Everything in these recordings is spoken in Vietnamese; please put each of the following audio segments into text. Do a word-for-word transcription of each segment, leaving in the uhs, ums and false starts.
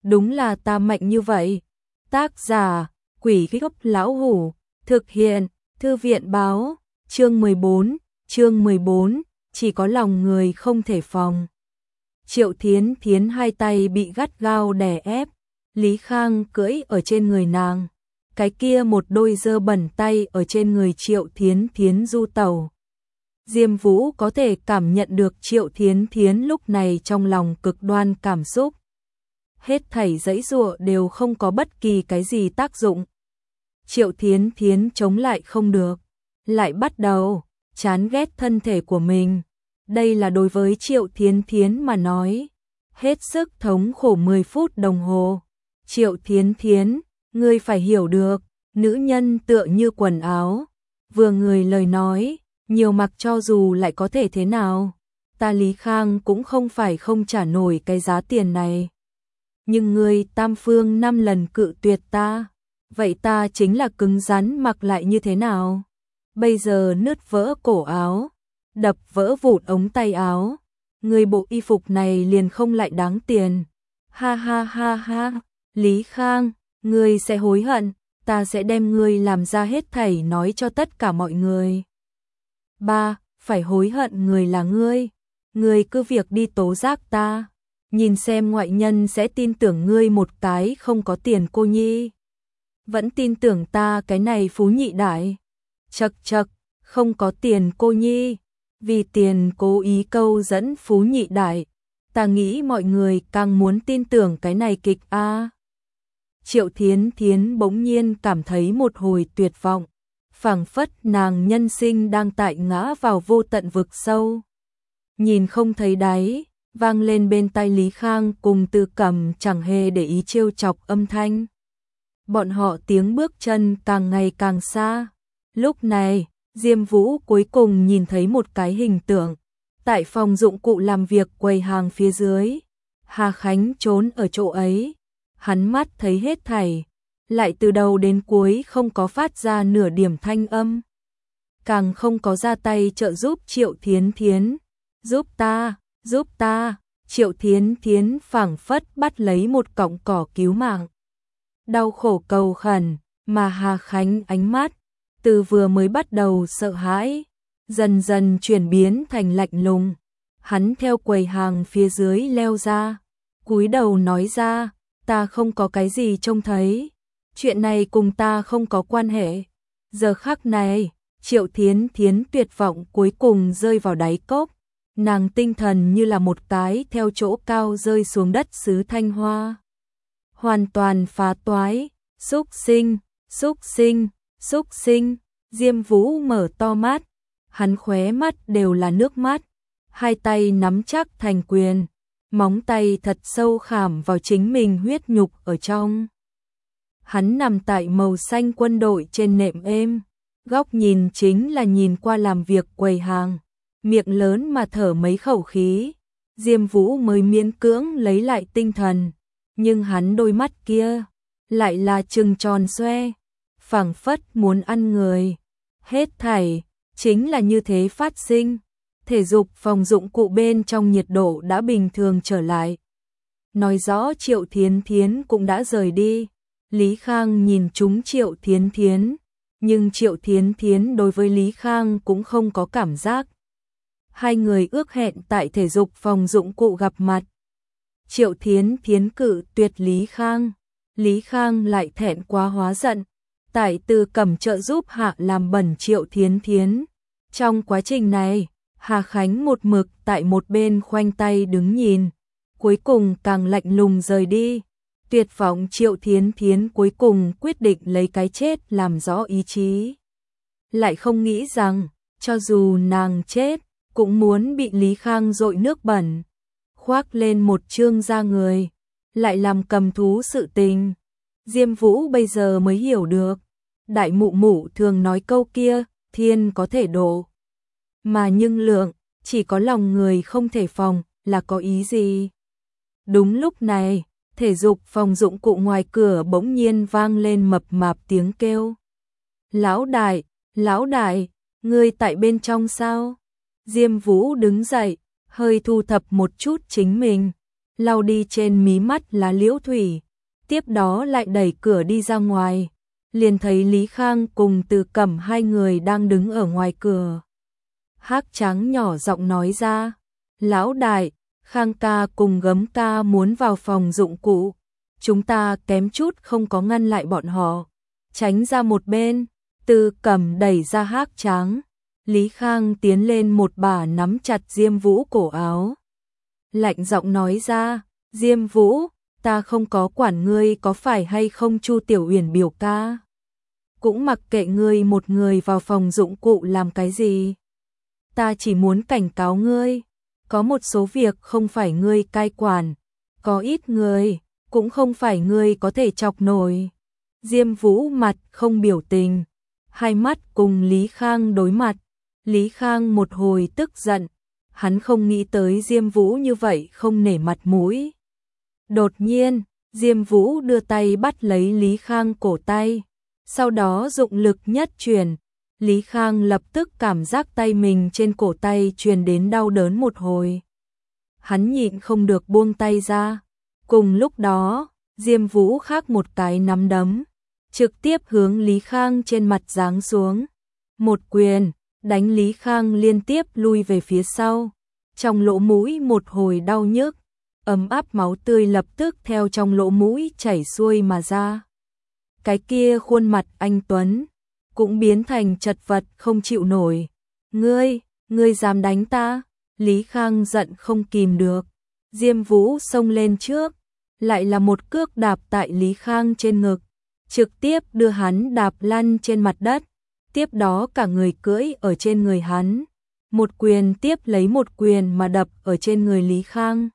đúng là ta mạnh như vậy. Tác giả, Quỷ Gốc Lão Hủ, thực hiện, Thư viện báo, chương mười bốn, chương mười bốn, chỉ có lòng người không thể phòng. Triệu Thiến Thiến hai tay bị gắt gao đè ép, Lý Khang cưỡi ở trên người nàng, cái kia một đôi dơ bẩn tay ở trên người Triệu Thiến Thiến du tẩu. Diêm Vũ có thể cảm nhận được Triệu Thiến Thiến lúc này trong lòng cực đoan cảm xúc. Hết thảy giãy giụa đều không có bất kỳ cái gì tác dụng. Triệu Thiến Thiến chống lại không được, lại bắt đầu chán ghét thân thể của mình. Đây là đối với Triệu Thiến Thiến mà nói, hết sức thống khổ mười phút đồng hồ. Triệu Thiến Thiến, ngươi phải hiểu được, nữ nhân tựa như quần áo, vừa người lời nói, nhiều mặc cho dù lại có thể thế nào. Ta Lý Khang cũng không phải không trả nổi cái giá tiền này. Nhưng ngươi tam phương năm lần cự tuyệt ta, vậy ta chính là cứng rắn mặc lại như thế nào? Bây giờ nứt vỡ cổ áo, đập vỡ vụn ống tay áo, người bộ y phục này liền không lại đáng tiền. Ha ha ha ha, Lý Khang, ngươi sẽ hối hận, ta sẽ đem ngươi làm ra hết thảy nói cho tất cả mọi người. Ba, phải hối hận người là ngươi, ngươi cứ việc đi tố giác ta, nhìn xem ngoại nhân sẽ tin tưởng ngươi một cái không có tiền cô nhi. Vẫn tin tưởng ta cái này phú nhị đại. Chậc chậc, không có tiền cô nhi, vì tiền cố ý câu dẫn phú nhị đại. Ta nghĩ mọi người càng muốn tin tưởng cái này kịch a. À. Triệu Thiến Thiến bỗng nhiên cảm thấy một hồi tuyệt vọng, phảng phất nàng nhân sinh đang tại ngã vào vô tận vực sâu. Nhìn không thấy đáy, vang lên bên tai Lý Khang cùng Tư Cẩm chẳng hề để ý trêu chọc âm thanh. Bọn họ tiếng bước chân càng ngày càng xa. Lúc này, Diêm Vũ cuối cùng nhìn thấy một cái hình tượng. Tại phòng dụng cụ làm việc quầy hàng phía dưới, Hà Khánh trốn ở chỗ ấy. Hắn mắt thấy hết thảy, lại từ đầu đến cuối không có phát ra nửa điểm thanh âm. Càng không có ra tay trợ giúp Triệu Thiến Thiến. Giúp ta, giúp ta, Triệu Thiến Thiến phảng phất bắt lấy một cọng cỏ cứu mạng. Đau khổ cầu khẩn, mà Hà Khánh ánh mắt, từ vừa mới bắt đầu sợ hãi, dần dần chuyển biến thành lạnh lùng. Hắn theo quầy hàng phía dưới leo ra, cúi đầu nói ra, ta không có cái gì trông thấy, chuyện này cùng ta không có quan hệ. Giờ khắc này, Triệu Thiến Thiến tuyệt vọng cuối cùng rơi vào đáy cốc, nàng tinh thần như là một cái theo chỗ cao rơi xuống đất xứ Thanh Hoa. Hoàn toàn phá toái, xúc sinh, xúc sinh, xúc sinh. Diêm Vũ mở to mắt, hắn khóe mắt đều là nước mắt, hai tay nắm chắc thành quyền, móng tay thật sâu khảm vào chính mình huyết nhục ở trong. Hắn nằm tại màu xanh quân đội trên nệm êm, góc nhìn chính là nhìn qua làm việc quầy hàng, miệng lớn mà thở mấy khẩu khí. Diêm Vũ mới miễn cưỡng lấy lại tinh thần, nhưng hắn đôi mắt kia lại là trừng tròn xoe, phảng phất muốn ăn người. Hết thảy chính là như thế phát sinh. Thể dục phòng dụng cụ bên trong nhiệt độ đã bình thường trở lại. Nói rõ Triệu Thiến Thiến cũng đã rời đi. Lý Khang nhìn chúng Triệu Thiến Thiến, nhưng Triệu Thiến Thiến đối với Lý Khang cũng không có cảm giác. Hai người ước hẹn tại thể dục phòng dụng cụ gặp mặt. Triệu Thiến Thiến cự tuyệt Lý Khang, Lý Khang lại thẹn quá hóa giận, tại Tư Cẩm trợ giúp hạ làm bẩn Triệu Thiến Thiến. Trong quá trình này, Hà Khánh một mực tại một bên khoanh tay đứng nhìn, cuối cùng càng lạnh lùng rời đi. Tuyệt vọng Triệu Thiến Thiến cuối cùng quyết định lấy cái chết làm rõ ý chí. Lại không nghĩ rằng, cho dù nàng chết, cũng muốn bị Lý Khang dội nước bẩn, khoác lên một trương da người, lại làm cầm thú sự tình. Diêm Vũ bây giờ mới hiểu được, đại mụ mụ thường nói câu kia, thiên có thể độ, mà nhưng lượng, chỉ có lòng người không thể phòng, là có ý gì. Đúng lúc này, thể dục phòng dụng cụ ngoài cửa bỗng nhiên vang lên mập mạp tiếng kêu. Lão đại, lão đại, ngươi tại bên trong sao? Diêm Vũ đứng dậy, hơi thu thập một chút chính mình, lau đi trên mí mắt lá liễu thủy, tiếp đó lại đẩy cửa đi ra ngoài, liền thấy Lý Khang cùng Từ Cẩm hai người đang đứng ở ngoài cửa. Hắc Tráng nhỏ giọng nói ra, lão đại, Khang ca cùng Gấm ca muốn vào phòng dụng cụ, chúng ta kém chút không có ngăn lại bọn họ, tránh ra một bên. Từ Cẩm đẩy ra Hắc Tráng, Lý Khang tiến lên một bà nắm chặt Diêm Vũ cổ áo. Lạnh giọng nói ra, Diêm Vũ, ta không có quản ngươi có phải hay không Chu Tiểu Uyển biểu ca. Cũng mặc kệ ngươi một người vào phòng dụng cụ làm cái gì. Ta chỉ muốn cảnh cáo ngươi, có một số việc không phải ngươi cai quản, có ít người, cũng không phải ngươi có thể chọc nổi. Diêm Vũ mặt không biểu tình, hai mắt cùng Lý Khang đối mặt. Lý Khang một hồi tức giận, hắn không nghĩ tới Diêm Vũ như vậy không nể mặt mũi. Đột nhiên, Diêm Vũ đưa tay bắt lấy Lý Khang cổ tay, sau đó dụng lực nhất truyền. Lý Khang lập tức cảm giác tay mình trên cổ tay truyền đến đau đớn một hồi. Hắn nhịn không được buông tay ra. Cùng lúc đó, Diêm Vũ khác một cái nắm đấm, trực tiếp hướng Lý Khang trên mặt giáng xuống. Một quyền, đánh Lý Khang liên tiếp lui về phía sau. Trong lỗ mũi một hồi đau nhức, ấm áp máu tươi lập tức theo trong lỗ mũi chảy xuôi mà ra. Cái kia khuôn mặt anh tuấn cũng biến thành chật vật không chịu nổi. Ngươi, ngươi dám đánh ta? Lý Khang giận không kìm được. Diêm Vũ xông lên trước, lại là một cước đạp tại Lý Khang trên ngực, trực tiếp đưa hắn đạp lăn trên mặt đất. Tiếp đó cả người cưỡi ở trên người hắn, một quyền tiếp lấy một quyền mà đập ở trên người Lý Khang.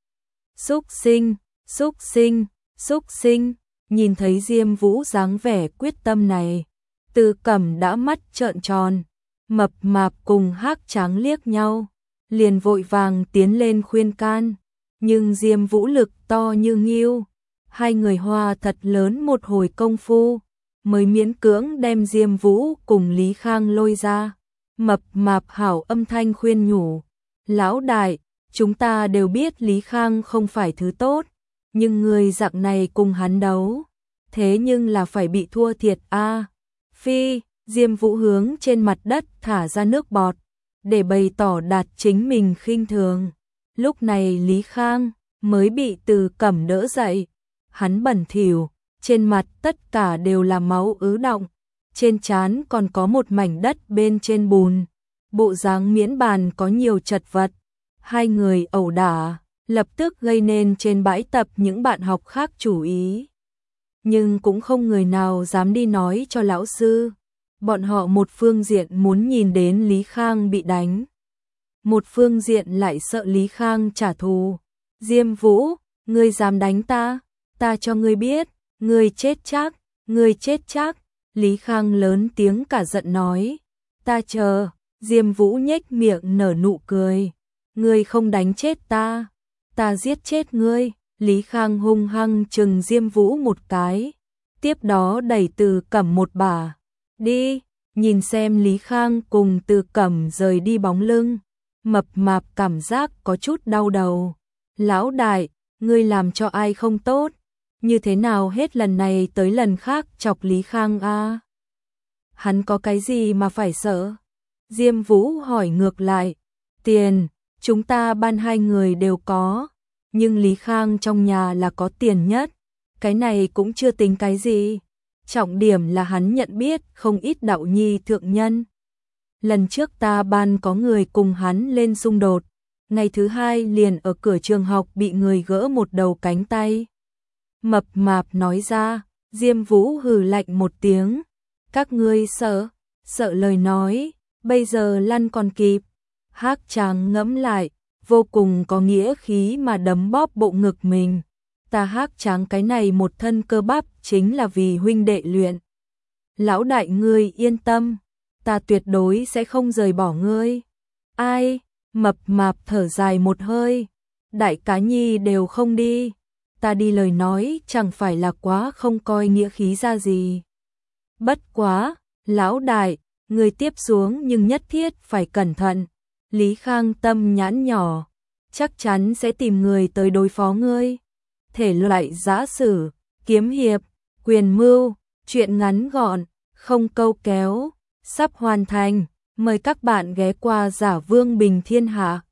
Xúc sinh, xúc sinh, xúc sinh, nhìn thấy Diêm Vũ dáng vẻ quyết tâm này, Từ Cẩm đã mắt trợn tròn, mập mạp cùng Hắc Tráng liếc nhau, liền vội vàng tiến lên khuyên can, nhưng Diêm Vũ lực to như ngưu, hai người hòa thật lớn một hồi công phu, mới miễn cưỡng đem Diêm Vũ cùng Lý Khang lôi ra. Mập mạp hảo âm thanh khuyên nhủ, lão đại, chúng ta đều biết Lý Khang không phải thứ tốt, nhưng người dạng này cùng hắn đấu, thế nhưng là phải bị thua thiệt a. À. Phi, Diêm Vũ hướng trên mặt đất thả ra nước bọt, để bày tỏ đạt chính mình khinh thường. Lúc này Lý Khang mới bị Từ Cẩm đỡ dậy, hắn bẩn thỉu, trên mặt tất cả đều là máu ứ đọng, trên trán còn có một mảnh đất bên trên bùn, bộ dáng miễn bàn có nhiều chật vật. Hai người ẩu đả, lập tức gây nên trên bãi tập những bạn học khác chú ý. Nhưng cũng không người nào dám đi nói cho lão sư. Bọn họ một phương diện muốn nhìn đến Lý Khang bị đánh, một phương diện lại sợ Lý Khang trả thù. Diêm Vũ, ngươi dám đánh ta, ta cho ngươi biết, ngươi chết chắc, ngươi chết chắc. Lý Khang lớn tiếng cả giận nói, ta chờ. Diêm Vũ nhếch miệng nở nụ cười, ngươi không đánh chết ta, ta giết chết ngươi. Lý Khang hung hăng chừng Diêm Vũ một cái, tiếp đó đẩy Từ Cẩm một bà, đi. Nhìn xem Lý Khang cùng Từ Cẩm rời đi bóng lưng, mập mạp cảm giác có chút đau đầu. Lão đại, ngươi làm cho ai không tốt, như thế nào hết lần này tới lần khác chọc Lý Khang a? À? Hắn có cái gì mà phải sợ? Diêm Vũ hỏi ngược lại. Tiền, chúng ta ban hai người đều có, nhưng Lý Khang trong nhà là có tiền nhất, cái này cũng chưa tính cái gì. Trọng điểm là hắn nhận biết không ít đạo nhi thượng nhân. Lần trước ta ban có người cùng hắn lên xung đột, ngày thứ hai liền ở cửa trường học bị người gỡ một đầu cánh tay. Mập mạp nói ra. Diêm Vũ hừ lạnh một tiếng, các ngươi sợ, sợ lời nói, bây giờ lăn còn kịp. Hắc Tráng ngẫm lại, vô cùng có nghĩa khí mà đấm bóp bộ ngực mình. Ta Hắc Tráng cái này một thân cơ bắp chính là vì huynh đệ luyện. Lão đại ngươi yên tâm, ta tuyệt đối sẽ không rời bỏ ngươi. Ai? Mập mạp thở dài một hơi, đại cá nhi đều không đi, ta đi lời nói chẳng phải là quá không coi nghĩa khí ra gì. Bất quá, lão đại, ngươi tiếp xuống nhưng nhất thiết phải cẩn thận. Lý Khang tâm nhãn nhỏ, chắc chắn sẽ tìm người tới đối phó ngươi. Thể loại giã sử, kiếm hiệp, quyền mưu, truyện ngắn gọn, không câu kéo, sắp hoàn thành. Mời các bạn ghé qua Giả Vương Bình Thiên Hạ.